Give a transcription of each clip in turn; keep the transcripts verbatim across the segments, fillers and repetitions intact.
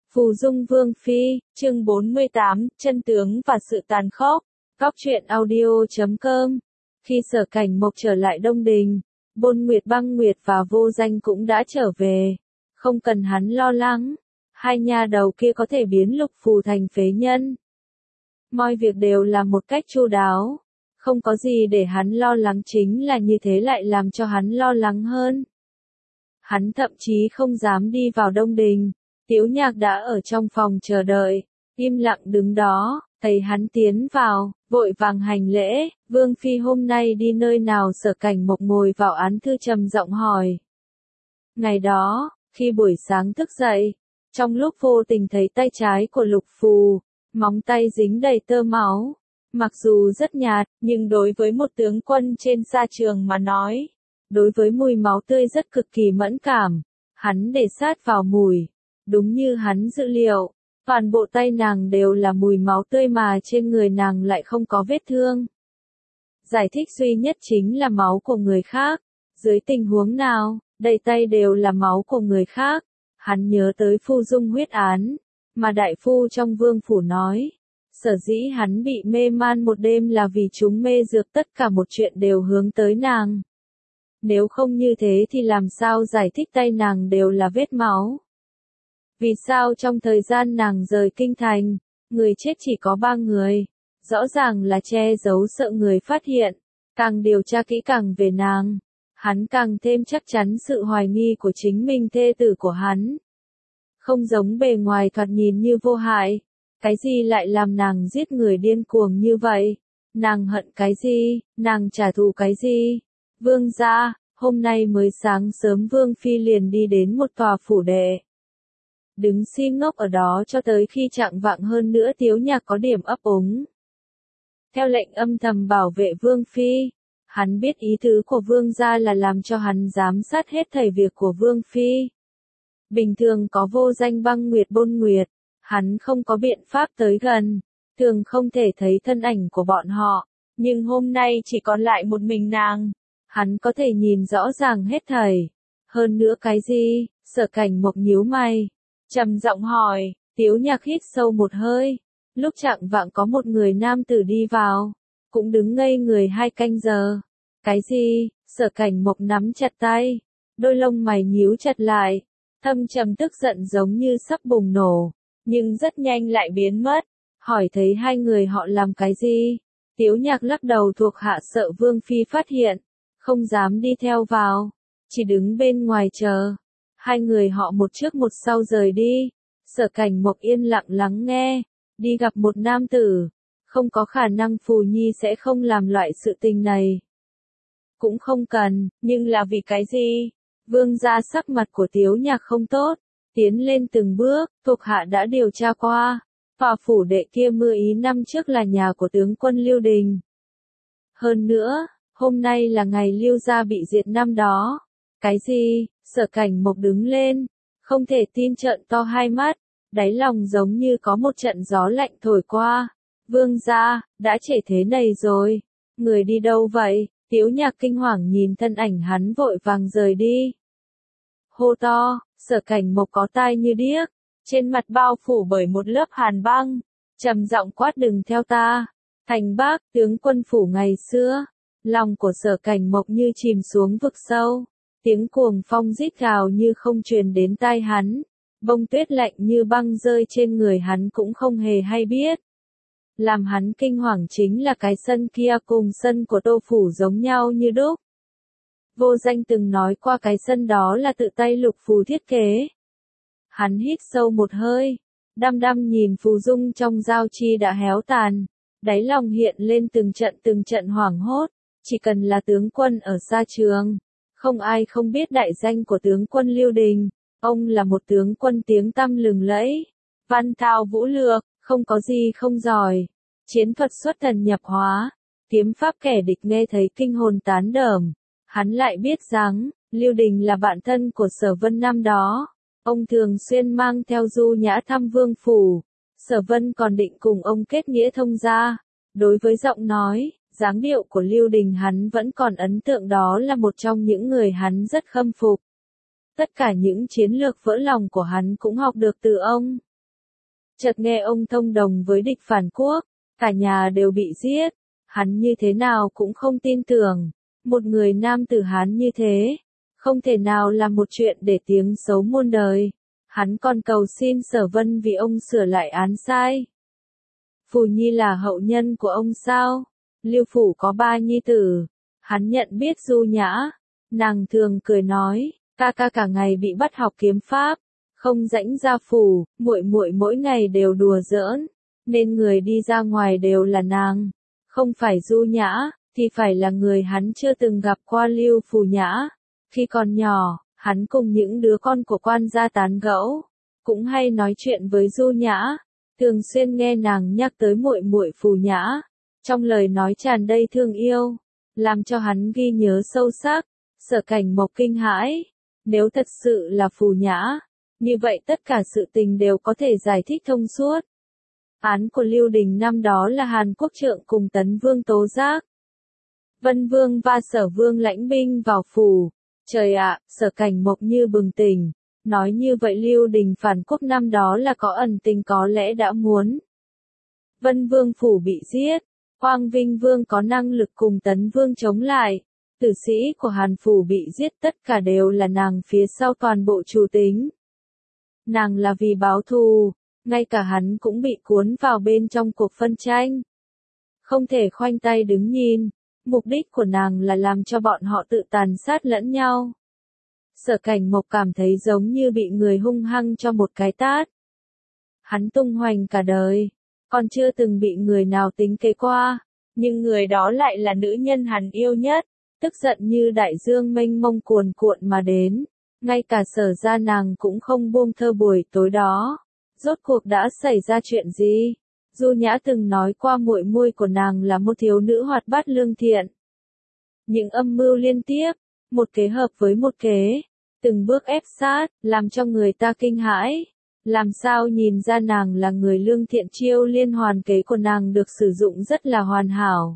Phù Dung Vương Phi, chương bốn mươi tám, chân tướng và sự tàn khốc. Góc truyện audio chấm com. Khi Sở Cảnh Mộc trở lại Đông Đình, Bôn Nguyệt Băng Nguyệt và Vô Danh cũng đã trở về. Không cần hắn lo lắng, hai nha đầu kia có thể biến Lục Phù thành phế nhân. Mọi việc đều làm một cách chu đáo. Không có gì để hắn lo lắng, chính là như thế lại làm cho hắn lo lắng hơn. Hắn thậm chí không dám đi vào Đông Đình. Tiếu Nhạc đã ở trong phòng chờ đợi, im lặng đứng đó, thấy hắn tiến vào, vội vàng hành lễ. Vương Phi hôm nay đi nơi nào? Sở Cảnh Mộc ngồi vào án thư trầm giọng hỏi. Ngày đó, khi buổi sáng thức dậy, trong lúc vô tình thấy tay trái của Lục Phù, móng tay dính đầy tơ máu. Mặc dù rất nhạt, nhưng đối với một tướng quân trên sa trường mà nói, đối với mùi máu tươi rất cực kỳ mẫn cảm. Hắn để sát vào mùi. Đúng như hắn dự liệu, toàn bộ tay nàng đều là mùi máu tươi mà trên người nàng lại không có vết thương. Giải thích duy nhất chính là máu của người khác. Dưới tình huống nào, đầy tay đều là máu của người khác. Hắn nhớ tới Phu Dung huyết án, mà đại phu trong vương phủ nói. Sở dĩ hắn bị mê man một đêm là vì chúng mê dược, tất cả một chuyện đều hướng tới nàng. Nếu không như thế thì làm sao giải thích tay nàng đều là vết máu? Vì sao trong thời gian nàng rời kinh thành, người chết chỉ có ba người? Rõ ràng là che giấu sợ người phát hiện. Càng điều tra kỹ càng về nàng, hắn càng thêm chắc chắn sự hoài nghi của chính mình, thê tử của hắn. Không giống bề ngoài thoạt nhìn như vô hại. Cái gì lại làm nàng giết người điên cuồng như vậy? Nàng hận cái gì? Nàng trả thù cái gì? Vương gia, hôm nay mới sáng sớm Vương Phi liền đi đến một tòa phủ đệ. Đứng si ngốc ở đó cho tới khi chạng vạng, hơn nữa Tiếu Nhạc có điểm ấp úng. Theo lệnh âm thầm bảo vệ Vương Phi, hắn biết ý tứ của Vương gia là làm cho hắn giám sát hết thảy việc của Vương Phi. Bình thường có Vô Danh, Băng Nguyệt, Bôn Nguyệt, hắn không có biện pháp tới gần, thường không thể thấy thân ảnh của bọn họ, nhưng hôm nay chỉ còn lại một mình nàng, hắn có thể nhìn rõ ràng hết thảy. Hơn nữa cái gì? Sở Cảnh Mộc nhíu mày, trầm giọng hỏi. Tiếu Nhạc hít sâu một hơi. Lúc chạng vạng có một người nam tử đi vào, cũng đứng ngây người hai canh giờ. Cái gì? Sở Cảnh Mộc nắm chặt tay, đôi lông mày nhíu chặt lại, thâm trầm tức giận giống như sắp bùng nổ, nhưng rất nhanh lại biến mất. Hỏi thấy hai người họ làm cái gì? Tiếu Nhạc lắc đầu, thuộc hạ sợ Vương Phi phát hiện, không dám đi theo vào, chỉ đứng bên ngoài chờ. Hai người họ một trước một sau rời đi. Sở Cảnh Mộc yên lặng lắng nghe. Đi gặp một nam tử, không có khả năng Phù Nhi sẽ không làm loại sự tình này. Cũng không cần, nhưng là vì cái gì? Vương gia, sắc mặt của Tiếu Nhạc không tốt, tiến lên từng bước. Thuộc hạ đã điều tra qua, tòa phủ đệ kia mưa ý năm trước là nhà của tướng quân Lưu Đình. Hơn nữa, hôm nay là ngày Lưu gia bị diệt năm đó. Cái gì? Sở Cảnh Mộc đứng lên, không thể tin trợn to hai mắt, đáy lòng giống như có một trận gió lạnh thổi qua. Vương gia, đã trễ thế này rồi, người đi đâu vậy? Tiếu Nhạc kinh hoàng nhìn thân ảnh hắn vội vàng rời đi. Hô to. Sở Cảnh Mộc có tai như điếc, trên mặt bao phủ bởi một lớp hàn băng, trầm giọng quát, đừng theo ta. Thành Bắc, tướng quân phủ ngày xưa. Lòng của Sở Cảnh Mộc như chìm xuống vực sâu. Tiếng cuồng phong rít gào như không truyền đến tai hắn. Bông tuyết lạnh như băng rơi trên người hắn cũng không hề hay biết. Làm hắn kinh hoàng chính là cái sân kia cùng sân của Tô phủ giống nhau như đúc. Vô Danh từng nói qua cái sân đó là tự tay Lục Phù thiết kế. Hắn hít sâu một hơi, đăm đăm nhìn Phù Dung trong giao chi đã héo tàn, đáy lòng hiện lên từng trận từng trận hoảng hốt. Chỉ cần là tướng quân ở sa trường, không ai không biết đại danh của tướng quân Lưu Đình. Ông là một tướng quân tiếng tăm lừng lẫy, văn thao vũ lược, không có gì không giỏi. Chiến thuật xuất thần nhập hóa, kiếm pháp kẻ địch nghe thấy kinh hồn tán đởm. Hắn lại biết rằng, Lưu Đình là bạn thân của Sở Vân năm đó. Ông thường xuyên mang theo Du Nhã thăm vương phủ. Sở Vân còn định cùng ông kết nghĩa thông gia. Đối với giọng nói, dáng điệu của Lưu Đình hắn vẫn còn ấn tượng, đó là một trong những người hắn rất khâm phục. Tất cả những chiến lược vỡ lòng của hắn cũng học được từ ông. chợt nghe ông thông đồng với địch phản quốc, cả nhà đều bị giết, hắn như thế nào cũng không tin tưởng, một người nam tử Hán như thế, không thể nào làm một chuyện để tiếng xấu muôn đời, hắn còn cầu xin Sở Vân vì ông sửa lại án sai. Phù Nhi là hậu nhân của ông sao? Lưu Phủ có ba nhi tử, hắn nhận biết Du Nhã, nàng thường cười nói, ca ca cả ngày bị bắt học kiếm pháp, không rãnh ra phủ, muội muội mỗi ngày đều đùa giỡn, nên người đi ra ngoài đều là nàng, không phải Du Nhã, thì phải là người hắn chưa từng gặp qua Lưu Phù Nhã. Khi còn nhỏ, hắn cùng những đứa con của quan gia tán gẫu, cũng hay nói chuyện với Du Nhã, thường xuyên nghe nàng nhắc tới muội muội Phù Nhã, trong lời nói tràn đầy thương yêu, làm cho hắn ghi nhớ sâu sắc. Sở Cảnh Mộc kinh hãi, nếu thật sự là Phù Nhã, như vậy tất cả sự tình đều có thể giải thích thông suốt. Án của Lưu Đình năm đó là Hàn Quốc Trượng cùng Tấn Vương tố giác. Vân Vương và Sở Vương lãnh binh vào phủ. Trời ạ, Sở Cảnh Mộc như bừng tỉnh, nói như vậy Lưu Đình phản quốc năm đó là có ẩn tình, có lẽ đã muốn. Vân Vương phủ bị giết, Quang Vinh Vương có năng lực cùng Tấn Vương chống lại, tử sĩ của Hàn phủ bị giết, tất cả đều là nàng phía sau toàn bộ chủ tính. Nàng là vì báo thù, ngay cả hắn cũng bị cuốn vào bên trong cuộc phân tranh. Không thể khoanh tay đứng nhìn, mục đích của nàng là làm cho bọn họ tự tàn sát lẫn nhau. Sở Cảnh Mộc cảm thấy giống như bị người hung hăng cho một cái tát. Hắn tung hoành cả đời, còn chưa từng bị người nào tính kế qua, nhưng người đó lại là nữ nhân hắn yêu nhất, tức giận như đại dương mênh mông cuồn cuộn mà đến, ngay cả Sở gia nàng cũng không buông thơ buổi tối đó. Rốt cuộc đã xảy ra chuyện gì? Du Nhã từng nói qua muội muội của nàng là một thiếu nữ hoạt bát lương thiện. Những âm mưu liên tiếp, một kế hợp với một kế, từng bước ép sát, làm cho người ta kinh hãi. Làm sao nhìn ra nàng là người lương thiện, chiêu liên hoàn kế của nàng được sử dụng rất là hoàn hảo.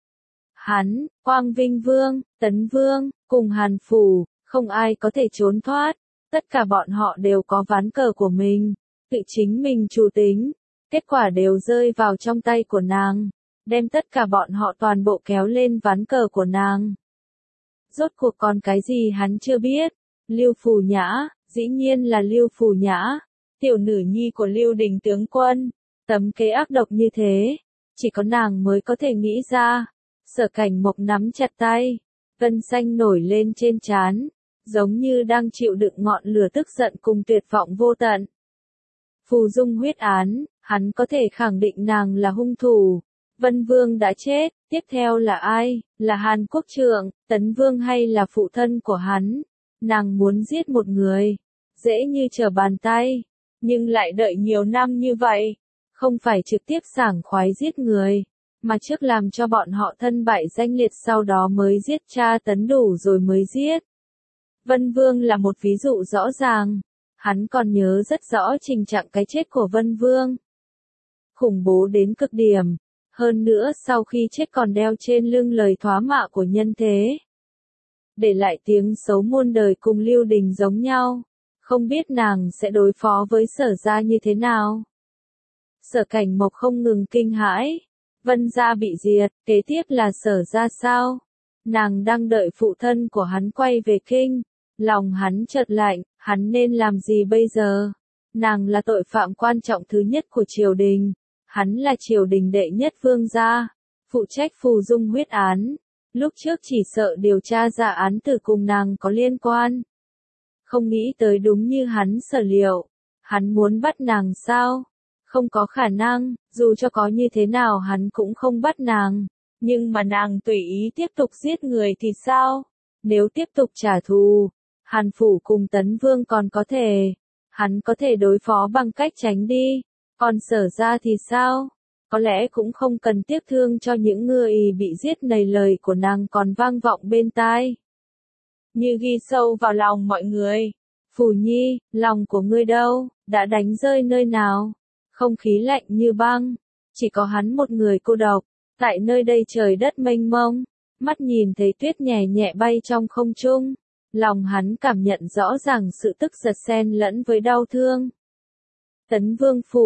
Hắn, Quang Vinh Vương, Tấn Vương, cùng Hàn Phủ, không ai có thể trốn thoát, tất cả bọn họ đều có ván cờ của mình, tự chính mình chủ tính, kết quả đều rơi vào trong tay của nàng, đem tất cả bọn họ toàn bộ kéo lên ván cờ của nàng. Rốt cuộc còn cái gì hắn chưa biết? Lưu Phù Nhã, dĩ nhiên là Lưu Phù Nhã, tiểu nữ nhi của Lưu Đình tướng quân, tấm kế ác độc như thế, chỉ có nàng mới có thể nghĩ ra. Sở Cảnh Mộc nắm chặt tay, gân xanh nổi lên trên trán, giống như đang chịu đựng ngọn lửa tức giận cùng tuyệt vọng vô tận. Phù Dung huyết án, hắn có thể khẳng định nàng là hung thủ. Vân Vương đã chết, tiếp theo là ai? Là Hàn Quốc Trượng, Tấn Vương hay là phụ thân của hắn? Nàng muốn giết một người, dễ như trở bàn tay, nhưng lại đợi nhiều năm như vậy, không phải trực tiếp sảng khoái giết người, mà trước làm cho bọn họ thân bại danh liệt, sau đó mới giết, tra tấn đủ rồi mới giết. Vân Vương là một ví dụ rõ ràng, hắn còn nhớ rất rõ tình trạng cái chết của Vân Vương. Khủng bố đến cực điểm, hơn nữa sau khi chết còn đeo trên lưng lời thoá mạ của nhân thế. Để lại tiếng xấu muôn đời, cùng Lưu Đình giống nhau, không biết nàng sẽ đối phó với Sở gia như thế nào. Sở Cảnh Mộc không ngừng kinh hãi, Vân gia bị diệt, kế tiếp là Sở gia sao? Nàng đang đợi phụ thân của hắn quay về kinh, lòng hắn chợt lạnh, hắn nên làm gì bây giờ? Nàng là tội phạm quan trọng thứ nhất của triều đình, hắn là triều đình đệ nhất vương gia, phụ trách Phù Dung huyết án, lúc trước chỉ sợ điều tra ra án tử cùng nàng có liên quan. Không nghĩ tới đúng như hắn sở liệu, hắn muốn bắt nàng sao? Không có khả năng, dù cho có như thế nào hắn cũng không bắt nàng, nhưng mà nàng tùy ý tiếp tục giết người thì sao? Nếu tiếp tục trả thù, Hàn Phủ cùng Tấn Vương còn có thể, hắn có thể đối phó bằng cách tránh đi, còn Sở gia thì sao? Có lẽ cũng không cần tiếc thương cho những người bị giết này, lời của nàng còn vang vọng bên tai, như ghi sâu vào lòng mọi người. Phù Nhi, lòng của ngươi đâu, đã đánh rơi nơi nào? Không khí lạnh như băng, chỉ có hắn một người cô độc, tại nơi đây trời đất mênh mông, mắt nhìn thấy tuyết nhẹ nhẹ bay trong không trung, lòng hắn cảm nhận rõ ràng sự tức giận xen lẫn với đau thương. Tấn Vương phủ,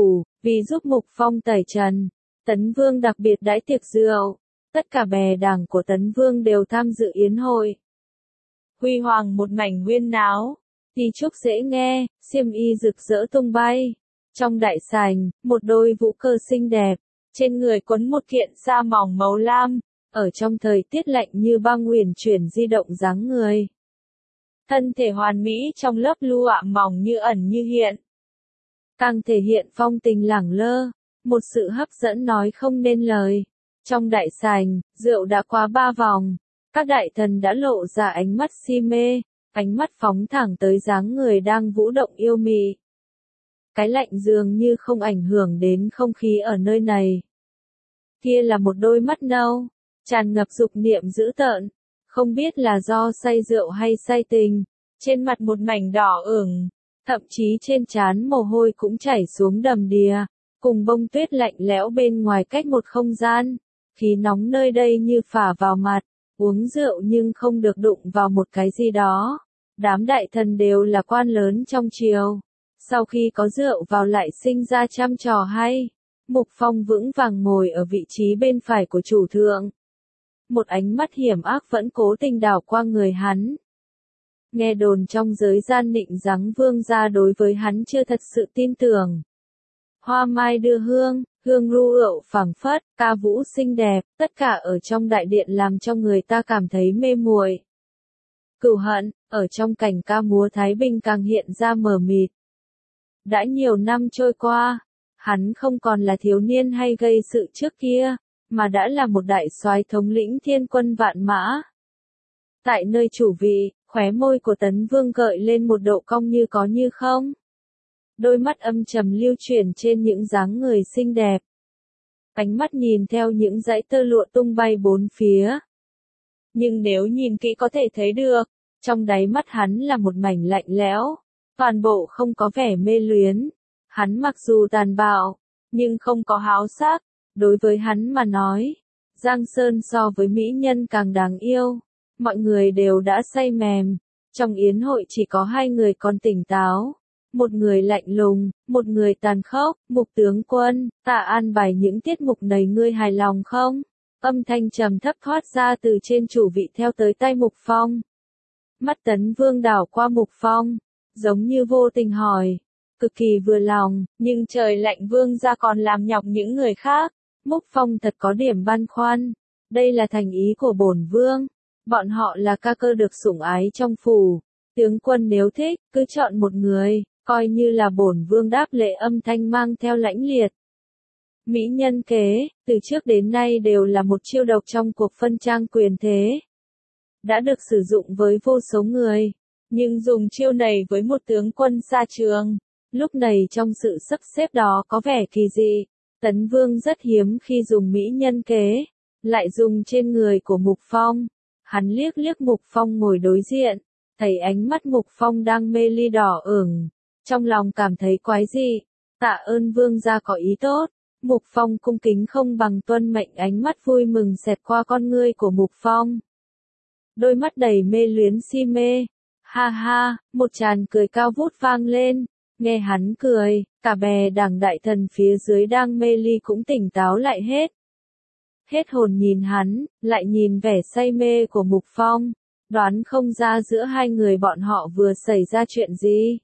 Vì giúp Mục Phong tẩy trần, Tấn Vương đặc biệt đãi tiệc rượu, tất cả bè đảng của Tấn Vương đều tham dự yến hội. Huy hoàng một mảnh huyên náo, thì trúc dễ nghe, xiêm y rực rỡ tung bay. Trong đại sảnh, một đôi vũ cơ xinh đẹp, trên người quấn một kiện sa mỏng màu lam, ở trong thời tiết lạnh như băng huyền chuyển di động dáng người. Thân thể hoàn mỹ trong lớp lụa mỏng như ẩn như hiện. Càng thể hiện phong tình lẳng lơ, một sự hấp dẫn nói không nên lời. Trong đại sảnh, rượu đã qua ba vòng, các đại thần đã lộ ra ánh mắt si mê, ánh mắt phóng thẳng tới dáng người đang vũ động yêu mị. Cái lạnh dường như không ảnh hưởng đến không khí ở nơi này. Kia là một đôi mắt nâu, tràn ngập dục niệm dữ tợn, không biết là do say rượu hay say tình, trên mặt một mảnh đỏ ửng, thậm chí trên trán mồ hôi cũng chảy xuống đầm đìa, cùng bông tuyết lạnh lẽo bên ngoài cách một không gian, khí nóng nơi đây như phả vào mặt, uống rượu nhưng không được đụng vào một cái gì đó. Đám đại thần đều là quan lớn trong triều, sau khi có rượu vào lại sinh ra trăm trò hay. Mục Phong vững vàng ngồi ở vị trí bên phải của chủ thượng. Một ánh mắt hiểm ác vẫn cố tình đảo qua người hắn. Nghe đồn trong giới gian Nịnh Giáng vương gia đối với hắn chưa thật sự tin tưởng. Hoa mai đưa hương, hương ru rượu phảng phất, ca vũ xinh đẹp, tất cả ở trong đại điện làm cho người ta cảm thấy mê muội. Cửu hận, ở trong cảnh ca múa Thái Bình càng hiện ra mờ mịt. Đã nhiều năm trôi qua, hắn không còn là thiếu niên hay gây sự trước kia, mà đã là một đại soái thống lĩnh thiên quân vạn mã. Tại nơi chủ vị, khóe môi của Tấn Vương gợi lên một độ cong như có như không. Đôi mắt âm trầm lưu chuyển trên những dáng người xinh đẹp. Ánh mắt nhìn theo những dãy tơ lụa tung bay bốn phía. Nhưng nếu nhìn kỹ có thể thấy được, trong đáy mắt hắn là một mảnh lạnh lẽo, toàn bộ không có vẻ mê luyến. Hắn mặc dù tàn bạo, nhưng không có háo sắc. Đối với hắn mà nói, Giang Sơn so với mỹ nhân càng đáng yêu. Mọi người đều đã say mềm. Trong yến hội chỉ có hai người còn tỉnh táo. Một người lạnh lùng, một người tàn khốc. Mục tướng quân, ta an bài những tiết mục này ngươi hài lòng không? Âm thanh trầm thấp thoát ra từ trên chủ vị theo tới tay Mục Phong. Mắt Tấn Vương đảo qua Mục Phong, giống như vô tình hỏi. Cực kỳ vừa lòng, nhưng trời lạnh vương gia còn làm nhọc những người khác. Mục Phong thật có điểm băn khoăn. Đây là thành ý của bổn vương. Bọn họ là ca cơ được sủng ái trong phủ. Tướng quân nếu thích, cứ chọn một người, coi như là bổn vương đáp lễ. Âm thanh mang theo lãnh liệt. Mỹ nhân kế, từ trước đến nay đều là một chiêu độc trong cuộc phân trang quyền thế. Đã được sử dụng với vô số người, nhưng dùng chiêu này với một tướng quân xa trường, lúc này trong sự sắp xếp đó có vẻ kỳ dị. Tấn Vương rất hiếm khi dùng mỹ nhân kế, lại dùng trên người của Mục Phong. Hắn liếc liếc Mục Phong ngồi đối diện, thấy ánh mắt Mục Phong đang mê ly đỏ ửng, trong lòng cảm thấy quái dị. Tạ ơn vương gia có ý tốt. Mục Phong cung kính không bằng tuân mệnh, ánh mắt vui mừng xẹt qua con ngươi của Mục Phong. Đôi mắt đầy mê luyến si mê. Ha ha, một tràng cười cao vút vang lên. Nghe hắn cười, cả bè đảng đại thần phía dưới đang mê ly cũng tỉnh táo lại hết. Hết hồn nhìn hắn, lại nhìn vẻ say mê của Mục Phong. Đoán không ra giữa hai người bọn họ vừa xảy ra chuyện gì.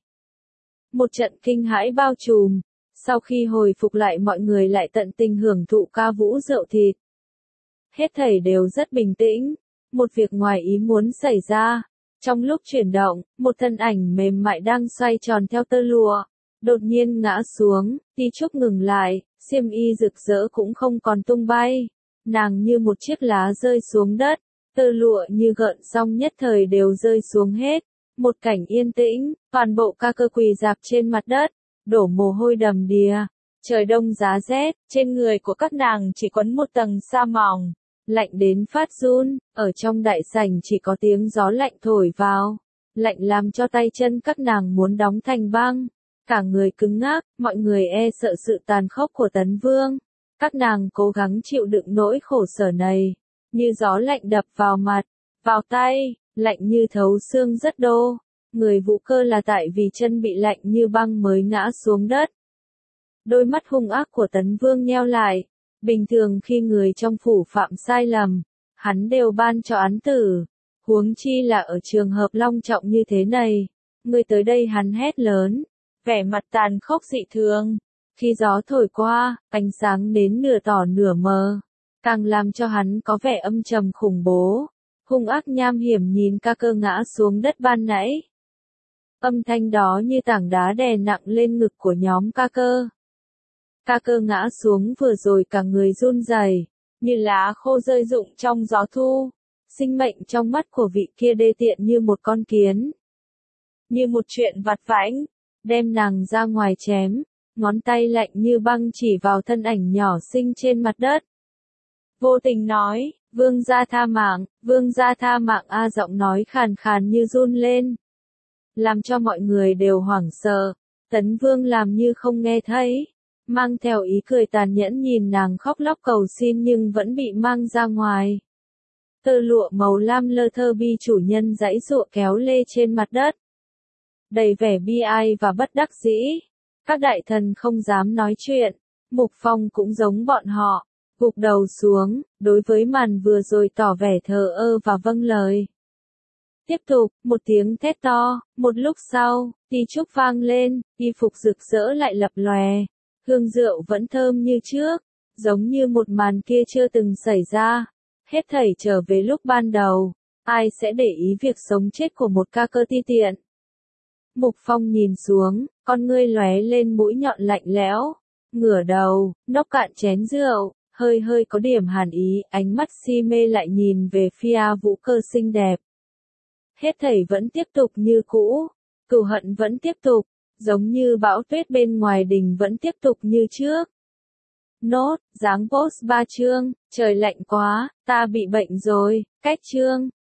Một trận kinh hãi bao trùm. Sau khi hồi phục lại mọi người lại tận tình hưởng thụ ca vũ rượu thịt. Hết thảy đều rất bình tĩnh. Một việc ngoài ý muốn xảy ra. Trong lúc chuyển động, một thân ảnh mềm mại đang xoay tròn theo tơ lụa. Đột nhiên ngã xuống, Ti Trúc ngừng lại, xiêm y rực rỡ cũng không còn tung bay. Nàng như một chiếc lá rơi xuống đất. Tơ lụa như gợn sóng nhất thời đều rơi xuống hết. Một cảnh yên tĩnh, toàn bộ ca cơ quỳ rạp trên mặt đất. Đổ mồ hôi đầm đìa, trời đông giá rét, trên người của các nàng chỉ quấn một tầng sa mỏng, lạnh đến phát run, ở trong đại sảnh chỉ có tiếng gió lạnh thổi vào, lạnh làm cho tay chân các nàng muốn đóng thành băng, cả người cứng ngắc, mọi người e sợ sự tàn khốc của Tấn Vương, các nàng cố gắng chịu đựng nỗi khổ sở này, như gió lạnh đập vào mặt, vào tay, lạnh như thấu xương rất đô. Người vũ cơ là tại vì chân bị lạnh như băng mới ngã xuống đất. Đôi mắt hung ác của Tấn Vương nheo lại. Bình thường khi người trong phủ phạm sai lầm, hắn đều ban cho án tử. Huống chi là ở trường hợp long trọng như thế này. Người tới đây hắn hét lớn. Vẻ mặt tàn khốc dị thường. Khi gió thổi qua, ánh sáng nến nửa tỏ nửa mờ. Càng làm cho hắn có vẻ âm trầm khủng bố. Hung ác nham hiểm nhìn ca cơ ngã xuống đất ban nãy. Âm thanh đó như tảng đá đè nặng lên ngực của nhóm ca cơ. Ca cơ ngã xuống vừa rồi cả người run rẩy, như lá khô rơi rụng trong gió thu. Sinh mệnh trong mắt của vị kia đê tiện như một con kiến. Như một chuyện vặt vãnh, đem nàng ra ngoài chém, ngón tay lạnh như băng chỉ vào thân ảnh nhỏ xinh trên mặt đất. Vô tình nói, vương gia tha mạng, vương gia tha mạng a giọng nói khàn khàn như run lên. Làm cho mọi người đều hoảng sợ, Tấn Vương làm như không nghe thấy, mang theo ý cười tàn nhẫn nhìn nàng khóc lóc cầu xin nhưng vẫn bị mang ra ngoài. Tơ lụa màu lam lơ thơ bi chủ nhân giãy giụa kéo lê trên mặt đất. Đầy vẻ bi ai và bất đắc dĩ. Các đại thần không dám nói chuyện, Mục Phong cũng giống bọn họ, gục đầu xuống, đối với màn vừa rồi tỏ vẻ thờ ơ và vâng lời. Tiếp tục, một tiếng thét to, một lúc sau, ti trúc vang lên, y phục rực rỡ lại lập lòe, hương rượu vẫn thơm như trước, giống như một màn kia chưa từng xảy ra, hết thảy trở về lúc ban đầu, ai sẽ để ý việc sống chết của một ca cơ ti tiện. Mục Phong nhìn xuống, con ngươi lóe lên mũi nhọn lạnh lẽo, ngửa đầu, nốc cạn chén rượu, hơi hơi có điểm hàn ý, ánh mắt si mê lại nhìn về phía Vũ Cơ xinh đẹp. Hết thảy vẫn tiếp tục như cũ, cừu hận vẫn tiếp tục, giống như bão tuyết bên ngoài đình vẫn tiếp tục như trước. Nốt, dáng post ba chương, trời lạnh quá, ta bị bệnh rồi, cách chương.